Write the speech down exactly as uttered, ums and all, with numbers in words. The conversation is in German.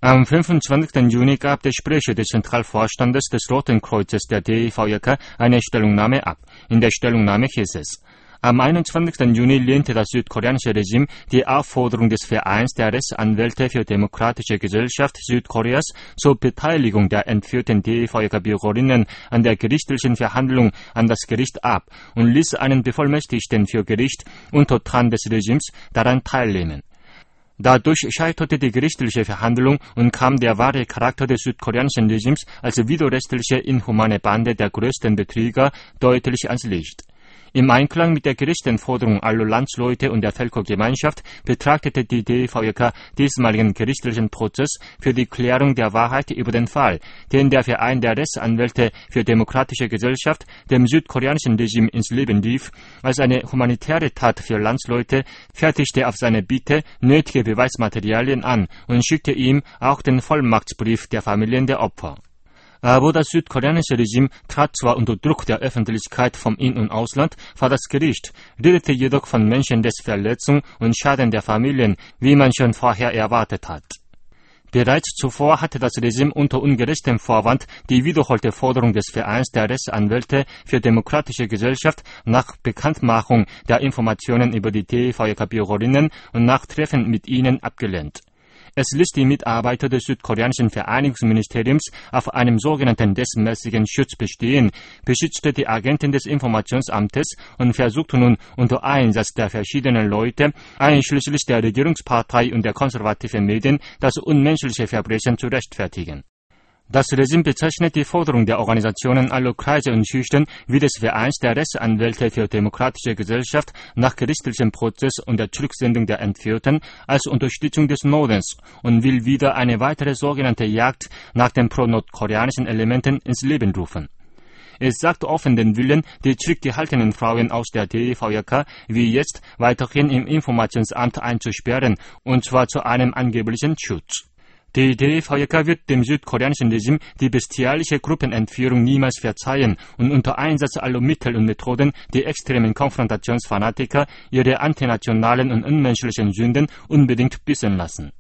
Am fünfundzwanzigsten Juni gab der Sprecher des Zentralvorstandes des Roten Kreuzes der D E V J K eine Stellungnahme ab. In der Stellungnahme hieß es: Am einundzwanzigsten Juni lehnte das südkoreanische Regime die Aufforderung des Vereins der Rechtsanwälte für demokratische Gesellschaft Südkoreas zur Beteiligung der entführten D E V J K-Bürgerinnen an der gerichtlichen Verhandlung an das Gericht ab und ließ einen Bevollmächtigten für Gericht untertan des Regimes daran teilnehmen. Dadurch scheiterte die gerichtliche Verhandlung und kam der wahre Charakter des südkoreanischen Regimes als widerrechtliche inhumane Bande der größten Betrüger deutlich ans Licht. Im Einklang mit der gerechten Forderung aller Landsleute und der Völkergemeinschaft betrachtete die D E V J K diesmaligen gerichtlichen Prozess für die Klärung der Wahrheit über den Fall, den der Verein der Rechtsanwälte für demokratische Gesellschaft dem südkoreanischen Regime ins Leben rief, als eine humanitäre Tat für Landsleute, fertigte auf seine Bitte nötige Beweismaterialien an und schickte ihm auch den Vollmachtsbrief der Familien der Opfer. Aber das südkoreanische Regime trat zwar unter Druck der Öffentlichkeit vom In- und Ausland vor das Gericht, redete jedoch von Menschenrechtsverletzung und Schaden der Familien, wie man schon vorher erwartet hat. Bereits zuvor hatte das Regime unter ungerechtem Vorwand die wiederholte Forderung des Vereins der Rechtsanwälte für demokratische Gesellschaft nach Bekanntmachung der Informationen über die D E V J K-Bürgerinnen und nach Treffen mit ihnen abgelehnt. Es ließ die Mitarbeiter des südkoreanischen Vereinigungsministeriums auf einem sogenannten deßmäßigen Schutz bestehen, beschützte die Agenten des Informationsamtes und versuchte nun unter Einsatz der verschiedenen Leute, einschließlich der Regierungspartei und der konservativen Medien, das unmenschliche Verbrechen zu rechtfertigen. Das Regime bezeichnet die Forderung der Organisationen aller Kreise und Schichten wie des Vereins der Rechtsanwälte für demokratische Gesellschaft nach gerichtlichem Prozess und der Zurücksendung der Entführten als Unterstützung des Nordens und will wieder eine weitere sogenannte Jagd nach den pro-nordkoreanischen Elementen ins Leben rufen. Es sagt offen den Willen, die zurückgehaltenen Frauen aus der D E V J K wie jetzt weiterhin im Informationsamt einzusperren, und zwar zu einem angeblichen Schutz. Die D E V J K wird dem südkoreanischen Regime die bestialische Gruppenentführung niemals verzeihen und unter Einsatz aller Mittel und Methoden die extremen Konfrontationsfanatiker ihre antinationalen und unmenschlichen Sünden unbedingt büßen lassen.